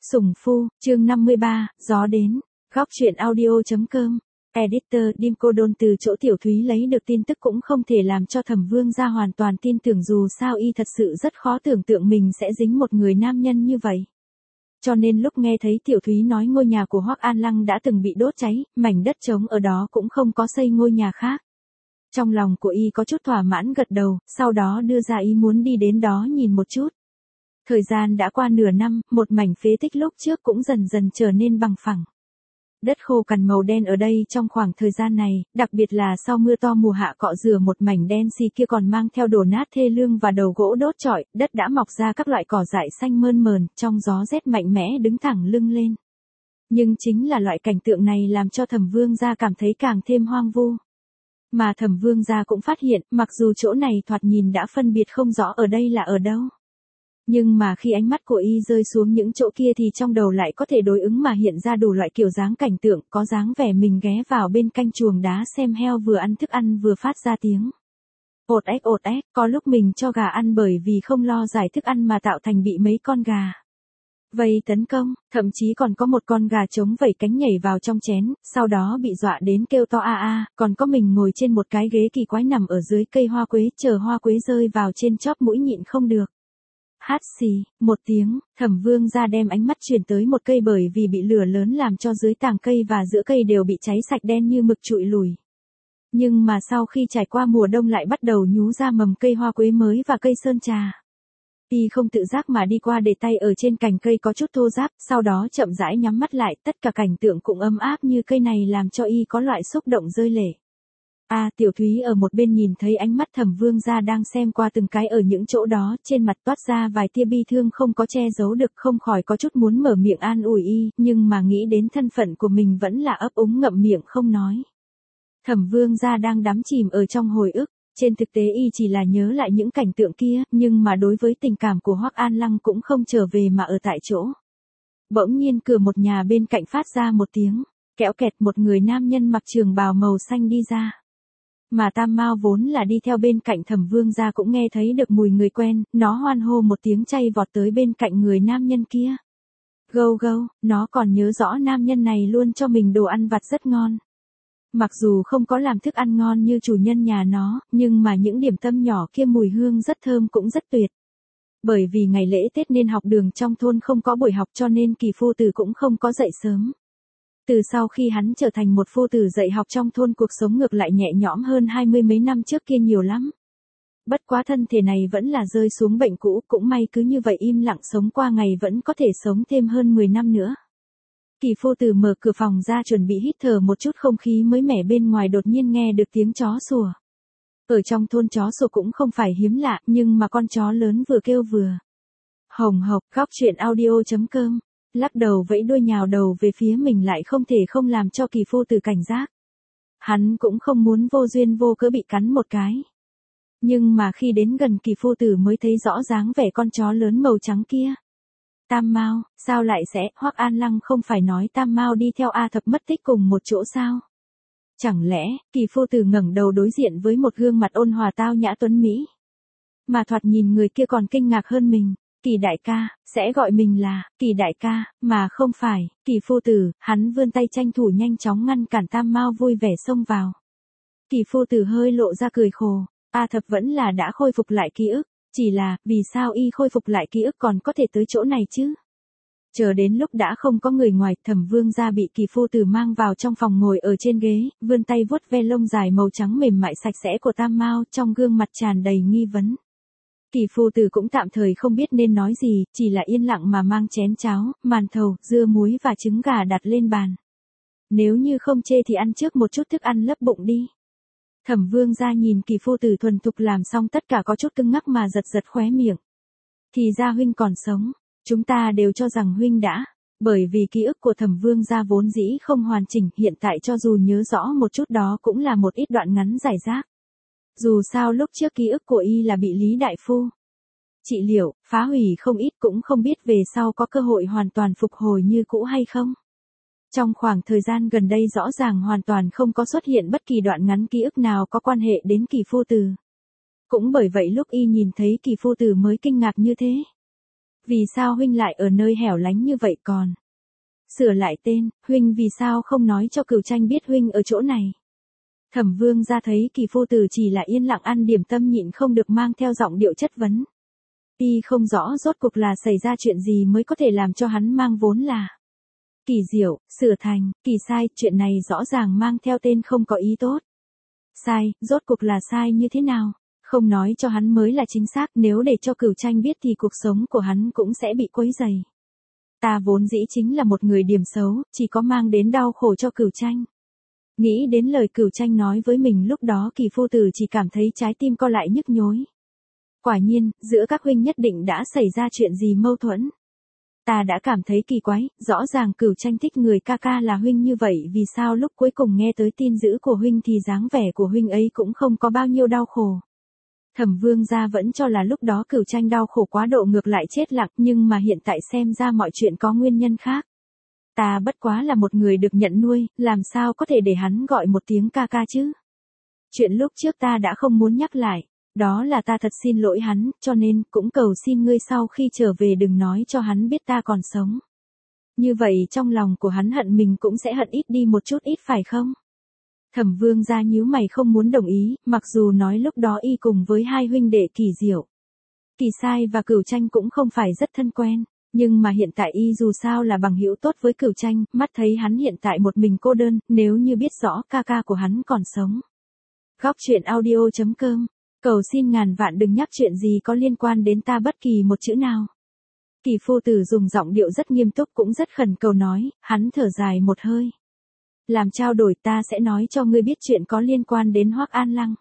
Sủng Phu, chương 53, gió đến. Góc truyện audio.com. Editor Dimco Đôn từ chỗ Tiểu Thúy lấy được tin tức cũng không thể làm cho Thẩm Vương gia hoàn toàn tin tưởng, dù sao y thật sự rất khó tưởng tượng mình sẽ dính một người nam nhân như vậy. Cho nên lúc nghe thấy Tiểu Thúy nói ngôi nhà của Hoắc An Lăng đã từng bị đốt cháy, mảnh đất trống ở đó cũng không có xây ngôi nhà khác. Trong lòng của y có chút thỏa mãn gật đầu, sau đó đưa ra ý muốn đi đến đó nhìn một chút. Thời gian đã qua nửa năm, một mảnh phế tích lúc trước cũng dần dần trở nên bằng phẳng. Đất khô cằn màu đen ở đây trong khoảng thời gian này, đặc biệt là sau mưa to mùa hạ cọ rửa một mảnh đen xì kia còn mang theo đổ nát thê lương và đầu gỗ đốt trọi, đất đã mọc ra các loại cỏ dại xanh mơn mờn, trong gió rét mạnh mẽ đứng thẳng lưng lên. Nhưng chính là loại cảnh tượng này làm cho Thẩm Vương gia cảm thấy càng thêm hoang vu. Mà Thẩm Vương gia cũng phát hiện, mặc dù chỗ này thoạt nhìn đã phân biệt không rõ ở đây là ở đâu. Nhưng mà khi ánh mắt của y rơi xuống những chỗ kia thì trong đầu lại có thể đối ứng mà hiện ra đủ loại kiểu dáng cảnh tượng, có dáng vẻ mình ghé vào bên canh chuồng đá xem heo vừa ăn thức ăn vừa phát ra tiếng ột ếch, có lúc mình cho gà ăn bởi vì không lo giải thức ăn mà tạo thành bị mấy con gà vây tấn công, thậm chí còn có một con gà trống vẩy cánh nhảy vào trong chén, sau đó bị dọa đến kêu to a a, còn có mình ngồi trên một cái ghế kỳ quái nằm ở dưới cây hoa quế chờ hoa quế rơi vào trên chóp mũi nhịn không được. Hát xì, một tiếng, Thẩm Vương gia đem ánh mắt chuyển tới một cây bởi vì bị lửa lớn làm cho dưới tàng cây và giữa cây đều bị cháy sạch đen như mực trụi lùi. Nhưng mà sau khi trải qua mùa đông lại bắt đầu nhú ra mầm cây hoa quế mới và cây sơn trà. Y không tự giác mà đi qua để tay ở trên cành cây có chút thô ráp, sau đó chậm rãi nhắm mắt lại, tất cả cảnh tượng cũng ấm áp như cây này làm cho y có loại xúc động rơi lệ. Tiểu Thúy ở một bên nhìn thấy ánh mắt Thẩm Vương gia đang xem qua từng cái ở những chỗ đó, trên mặt toát ra vài tia bi thương không có che giấu được, không khỏi có chút muốn mở miệng an ủi y, nhưng mà nghĩ đến thân phận của mình vẫn là ấp úng ngậm miệng không nói. Thẩm Vương gia đang đắm chìm ở trong hồi ức, trên thực tế y chỉ là nhớ lại những cảnh tượng kia, nhưng mà đối với tình cảm của Hoắc An Lăng cũng không trở về mà ở tại chỗ. Bỗng nhiên cửa một nhà bên cạnh phát ra một tiếng kẽo kẹt, một người nam nhân mặc trường bào màu xanh đi ra. Mà Tam Mao vốn là đi theo bên cạnh Thẩm Vương gia cũng nghe thấy được mùi người quen, nó hoan hô một tiếng chay vọt tới bên cạnh người nam nhân kia. Gâu gâu, nó còn nhớ rõ nam nhân này luôn cho mình đồ ăn vặt rất ngon. Mặc dù không có làm thức ăn ngon như chủ nhân nhà nó, nhưng mà những điểm tâm nhỏ kia mùi hương rất thơm cũng rất tuyệt. Bởi vì ngày lễ Tết nên học đường trong thôn không có buổi học cho nên Kỳ phu tử cũng không có dậy sớm. Từ sau khi hắn trở thành một phu tử dạy học trong thôn, cuộc sống ngược lại nhẹ nhõm hơn 20 mấy năm trước kia nhiều lắm. Bất quá thân thể này vẫn là rơi xuống bệnh cũ, cũng may cứ như vậy im lặng sống qua ngày vẫn có thể sống thêm hơn 10 năm nữa. Kỳ phu tử mở cửa phòng ra chuẩn bị hít thở một chút không khí mới mẻ bên ngoài, đột nhiên nghe được tiếng chó sủa. Ở trong thôn chó sủa cũng không phải hiếm lạ, nhưng mà con chó lớn vừa kêu vừa hồng hộc. Góc truyện audio.com. Lắc đầu vẫy đuôi nhào đầu về phía mình lại không thể không làm cho Kỳ phu tử cảnh giác. Hắn cũng không muốn vô duyên vô cớ bị cắn một cái. Nhưng mà khi đến gần Kỳ phu tử mới thấy rõ dáng vẻ con chó lớn màu trắng kia. Tam Mao, sao lại sẽ, Hoắc An Lăng không phải nói Tam Mao đi theo A Thập mất tích cùng một chỗ sao? Chẳng lẽ, Kỳ phu tử ngẩng đầu đối diện với một gương mặt ôn hòa tao nhã tuấn mỹ. Mà thoạt nhìn người kia còn kinh ngạc hơn mình. Kỳ đại ca, sẽ gọi mình là Kỳ đại ca, mà không phải Kỳ phu tử. Hắn vươn tay tranh thủ nhanh chóng ngăn cản Tam Mao vui vẻ xông vào. Kỳ phu tử hơi lộ ra cười khổ. A Thập vẫn là đã khôi phục lại ký ức, chỉ là vì sao y khôi phục lại ký ức còn có thể tới chỗ này chứ? Chờ đến lúc đã không có người ngoài, Thẩm Vương gia bị Kỳ phu tử mang vào trong phòng, ngồi ở trên ghế, vươn tay vuốt ve lông dài màu trắng mềm mại sạch sẽ của Tam Mao, trong gương mặt tràn đầy nghi vấn. Kỳ phu tử cũng tạm thời không biết nên nói gì, chỉ là yên lặng mà mang chén cháo, màn thầu, dưa muối và trứng gà đặt lên bàn. Nếu như không chê thì ăn trước một chút thức ăn lấp bụng đi. Thẩm Vương gia nhìn Kỳ phu tử thuần thục làm xong tất cả có chút cứng ngắc mà giật giật khóe miệng. Thì ra huynh còn sống, chúng ta đều cho rằng huynh đã. Bởi vì ký ức của Thẩm Vương gia vốn dĩ không hoàn chỉnh, hiện tại cho dù nhớ rõ một chút đó cũng là một ít đoạn ngắn rải rác. Dù sao lúc trước ký ức của y là bị Lý Đại Phu trị liệu, phá hủy không ít, cũng không biết về sau có cơ hội hoàn toàn phục hồi như cũ hay không. Trong khoảng thời gian gần đây rõ ràng hoàn toàn không có xuất hiện bất kỳ đoạn ngắn ký ức nào có quan hệ đến Kỳ phu tử. Cũng bởi vậy lúc y nhìn thấy Kỳ phu tử mới kinh ngạc như thế. Vì sao huynh lại ở nơi hẻo lánh như vậy còn? Sửa lại tên, huynh vì sao không nói cho Cửu Tranh biết huynh ở chỗ này? Thẩm Vương gia thấy Kỳ phu tử chỉ là yên lặng ăn điểm tâm nhịn không được mang theo giọng điệu chất vấn. Y không rõ rốt cuộc là xảy ra chuyện gì mới có thể làm cho hắn mang vốn là Kỳ Diệu, sửa thành Kỳ Sai, chuyện này rõ ràng mang theo tên không có ý tốt. Sai, rốt cuộc là sai như thế nào? Không nói cho hắn mới là chính xác, nếu để cho Cửu Tranh biết thì cuộc sống của hắn cũng sẽ bị quấy rầy. Ta vốn dĩ chính là một người điểm xấu, chỉ có mang đến đau khổ cho Cửu Tranh. Nghĩ đến lời Cửu Tranh nói với mình lúc đó, Kỳ phu tử chỉ cảm thấy trái tim co lại nhức nhối. Quả nhiên, giữa các huynh nhất định đã xảy ra chuyện gì mâu thuẫn. Ta đã cảm thấy kỳ quái, rõ ràng Cửu Tranh thích người ca ca là huynh như vậy, vì sao lúc cuối cùng nghe tới tin dữ của huynh thì dáng vẻ của huynh ấy cũng không có bao nhiêu đau khổ. Thẩm Vương gia vẫn cho là lúc đó Cửu Tranh đau khổ quá độ ngược lại chết lặng, nhưng mà hiện tại xem ra mọi chuyện có nguyên nhân khác. Ta bất quá là một người được nhận nuôi, làm sao có thể để hắn gọi một tiếng ca ca chứ? Chuyện lúc trước ta đã không muốn nhắc lại, đó là ta thật xin lỗi hắn, cho nên cũng cầu xin ngươi sau khi trở về đừng nói cho hắn biết ta còn sống. Như vậy trong lòng của hắn hận mình cũng sẽ hận ít đi một chút ít phải không? Thẩm Vương gia nhíu mày không muốn đồng ý, mặc dù nói lúc đó y cùng với hai huynh đệ Kỳ Diệu, Kỳ Sai và Cửu Tranh cũng không phải rất thân quen, nhưng mà hiện tại y dù sao là bằng hữu tốt với Cửu Tranh, mắt thấy hắn hiện tại một mình cô đơn, nếu như biết rõ ca ca của hắn còn sống. Góc truyện audio.com, cầu xin ngàn vạn đừng nhắc chuyện gì có liên quan đến ta bất kỳ một chữ nào. Kỳ phu tử dùng giọng điệu rất nghiêm túc cũng rất khẩn cầu nói, hắn thở dài một hơi. Làm trao đổi, ta sẽ nói cho ngươi biết chuyện có liên quan đến Hoắc An Lăng.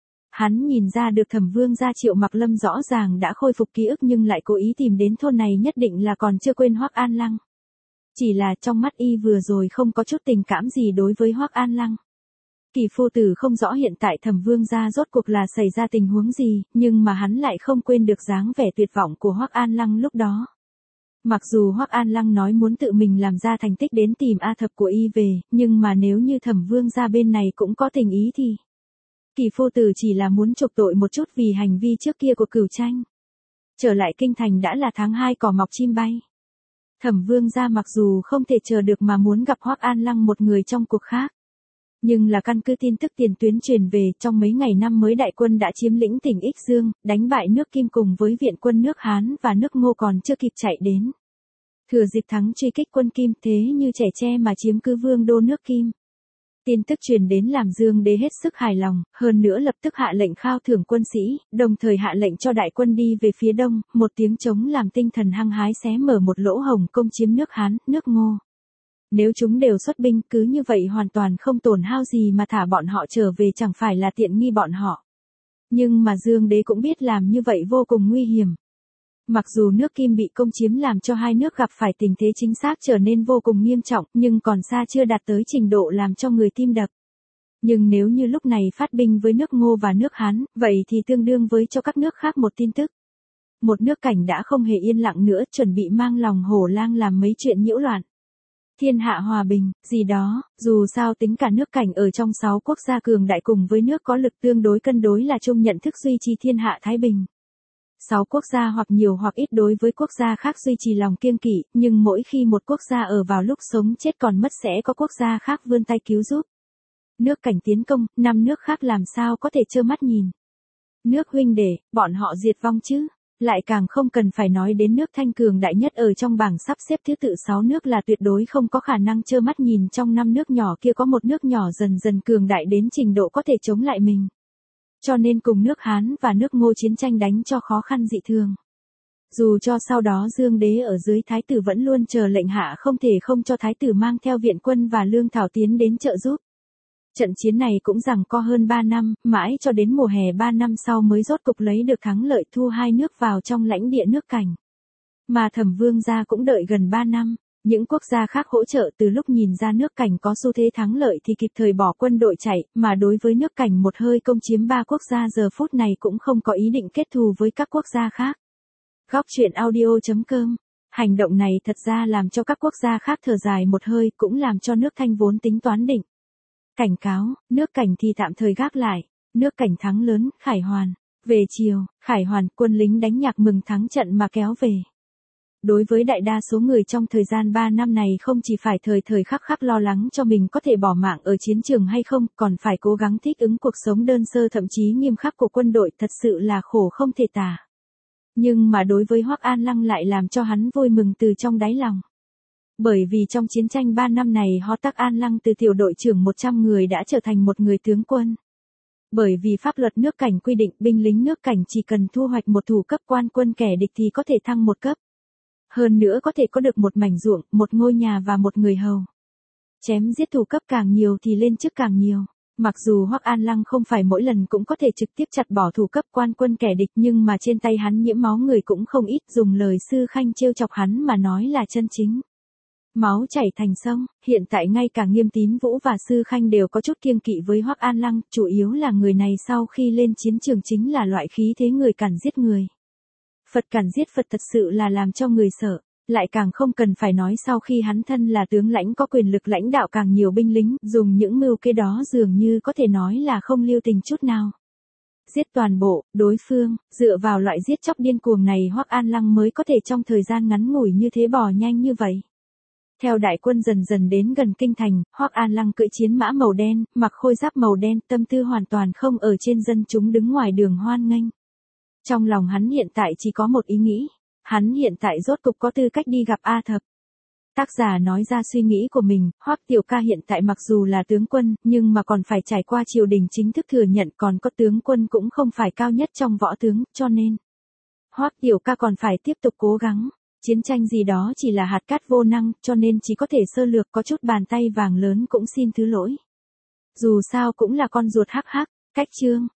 Hắn nhìn ra được Thẩm Vương gia Triệu Mặc Lâm rõ ràng đã khôi phục ký ức nhưng lại cố ý tìm đến thôn này nhất định là còn chưa quên Hoắc An Lăng. Chỉ là trong mắt y vừa rồi không có chút tình cảm gì đối với Hoắc An Lăng. Kỳ phu tử không rõ hiện tại Thẩm Vương gia rốt cuộc là xảy ra tình huống gì, nhưng mà hắn lại không quên được dáng vẻ tuyệt vọng của Hoắc An Lăng lúc đó. Mặc dù Hoắc An Lăng nói muốn tự mình làm ra thành tích đến tìm A Thập của y về, nhưng mà nếu như Thẩm Vương gia bên này cũng có tình ý thì Kỳ phu tử chỉ là muốn trục tội một chút vì hành vi trước kia của Cửu Tranh. Trở lại kinh thành đã là tháng 2 cỏ mọc chim bay. Thẩm Vương gia mặc dù không thể chờ được mà muốn gặp Hoắc An Lăng một người trong cuộc khác. Nhưng là căn cứ tin tức tiền tuyến truyền về, trong mấy ngày năm mới đại quân đã chiếm lĩnh tỉnh Ích Dương, đánh bại nước Kim cùng với viện quân nước Hán và nước Ngô còn chưa kịp chạy đến. Thừa dịp thắng truy kích quân Kim thế như trẻ tre mà chiếm cứ vương đô nước Kim. Tin tức truyền đến làm Dương Đế hết sức hài lòng, hơn nữa lập tức hạ lệnh khao thưởng quân sĩ, đồng thời hạ lệnh cho đại quân đi về phía đông, một tiếng trống làm tinh thần hăng hái xé mở một lỗ hổng công chiếm nước Hán, nước Ngô. Nếu chúng đều xuất binh cứ như vậy hoàn toàn không tổn hao gì mà thả bọn họ trở về chẳng phải là tiện nghi bọn họ. Nhưng mà Dương Đế cũng biết làm như vậy vô cùng nguy hiểm. Mặc dù nước Kim bị công chiếm làm cho hai nước gặp phải tình thế chính xác trở nên vô cùng nghiêm trọng, nhưng còn xa chưa đạt tới trình độ làm cho người tim đập. Nhưng nếu như lúc này phát binh với nước Ngô và nước Hán, vậy thì tương đương với cho các nước khác một tin tức. Một nước Cảnh đã không hề yên lặng nữa, chuẩn bị mang lòng hổ lang làm mấy chuyện nhiễu loạn. Thiên hạ hòa bình, gì đó, dù sao tính cả nước Cảnh ở trong 6 quốc gia cường đại cùng với nước có lực tương đối cân đối là chung nhận thức duy trì thiên hạ thái bình. 6 quốc gia hoặc nhiều hoặc ít đối với quốc gia khác duy trì lòng kiêng kỵ, nhưng mỗi khi một quốc gia ở vào lúc sống chết còn mất sẽ có quốc gia khác vươn tay cứu giúp. Nước Cảnh tiến công, 5 nước khác làm sao có thể trơ mắt nhìn. Nước huynh đệ, bọn họ diệt vong chứ. Lại càng không cần phải nói đến nước Thanh cường đại nhất ở trong bảng sắp xếp thứ tự 6 nước là tuyệt đối không có khả năng trơ mắt nhìn trong 5 nước nhỏ kia có một nước nhỏ dần dần cường đại đến trình độ có thể chống lại mình. Cho nên cùng nước Hán và nước Ngô chiến tranh đánh cho khó khăn dị thường. Dù cho sau đó Dương Đế ở dưới Thái tử vẫn luôn chờ lệnh hạ không thể không cho Thái tử mang theo viện quân và lương thảo tiến đến trợ giúp. Trận chiến này cũng giằng co hơn 3 năm, mãi cho đến mùa hè 3 năm sau mới rốt cục lấy được thắng lợi thu hai nước vào trong lãnh địa nước Cảnh. Mà Thẩm Vương gia cũng đợi gần 3 năm, những quốc gia khác hỗ trợ từ lúc nhìn ra nước Cảnh có xu thế thắng lợi thì kịp thời bỏ quân đội chạy, mà đối với nước Cảnh một hơi công chiếm 3 quốc gia giờ phút này cũng không có ý định kết thù với các quốc gia khác. Góc truyện audio.com. Hành động này thật ra làm cho các quốc gia khác thở dài một hơi, cũng làm cho nước Thanh vốn tính toán định. Cảnh cáo, nước Cảnh thì tạm thời gác lại, nước Cảnh thắng lớn, Khải Hoàn. Về chiều, Khải Hoàn, quân lính đánh nhạc mừng thắng trận mà kéo về. Đối với đại đa số người trong thời gian 3 năm này không chỉ phải thời thời khắc khắc lo lắng cho mình có thể bỏ mạng ở chiến trường hay không, còn phải cố gắng thích ứng cuộc sống đơn sơ thậm chí nghiêm khắc của quân đội, thật sự là khổ không thể tả. Nhưng mà đối với Hoắc An Lăng lại làm cho hắn vui mừng từ trong đáy lòng. Bởi vì trong chiến tranh 3 năm này Hoắc An Lăng từ tiểu đội trưởng 100 người đã trở thành một người tướng quân. Bởi vì pháp luật nước cảnh quy định binh lính nước cảnh chỉ cần thu hoạch một thủ cấp quan quân kẻ địch thì có thể thăng một cấp. Hơn nữa có thể có được một mảnh ruộng, một ngôi nhà và một người hầu. Chém giết thủ cấp càng nhiều thì lên chức càng nhiều. Mặc dù Hoắc An Lăng không phải mỗi lần cũng có thể trực tiếp chặt bỏ thủ cấp quan quân kẻ địch nhưng mà trên tay hắn nhiễm máu người cũng không ít, dùng lời Sư Khanh trêu chọc hắn mà nói là chân chính. Máu chảy thành sông, hiện tại ngay cả Nghiêm Tín Vũ và Sư Khanh đều có chút kiêng kỵ với Hoắc An Lăng, chủ yếu là người này sau khi lên chiến trường chính là loại khí thế người càn giết người. Phật càn giết Phật thật sự là làm cho người sợ, lại càng không cần phải nói sau khi hắn thân là tướng lãnh có quyền lực lãnh đạo càng nhiều binh lính, dùng những mưu kế đó dường như có thể nói là không lưu tình chút nào. Giết toàn bộ, đối phương, dựa vào loại giết chóc điên cuồng này Hoắc An Lăng mới có thể trong thời gian ngắn ngủi như thế bỏ nhanh như vậy. Theo đại quân dần dần đến gần kinh thành, Hoắc An Lăng cưỡi chiến mã màu đen, mặc khôi giáp màu đen, tâm tư hoàn toàn không ở trên dân chúng đứng ngoài đường hoan nghênh. Trong lòng hắn hiện tại chỉ có một ý nghĩ, hắn hiện tại rốt cục có tư cách đi gặp A Thập. Tác giả nói ra suy nghĩ của mình, Hoắc tiểu ca hiện tại mặc dù là tướng quân, nhưng mà còn phải trải qua triều đình chính thức thừa nhận, còn có tướng quân cũng không phải cao nhất trong võ tướng, cho nên Hoắc tiểu ca còn phải tiếp tục cố gắng. Chiến tranh gì đó chỉ là hạt cát vô năng, cho nên chỉ có thể sơ lược, có chút bàn tay vàng lớn cũng xin thứ lỗi. Dù sao cũng là con ruột hắc hắc, cách chương.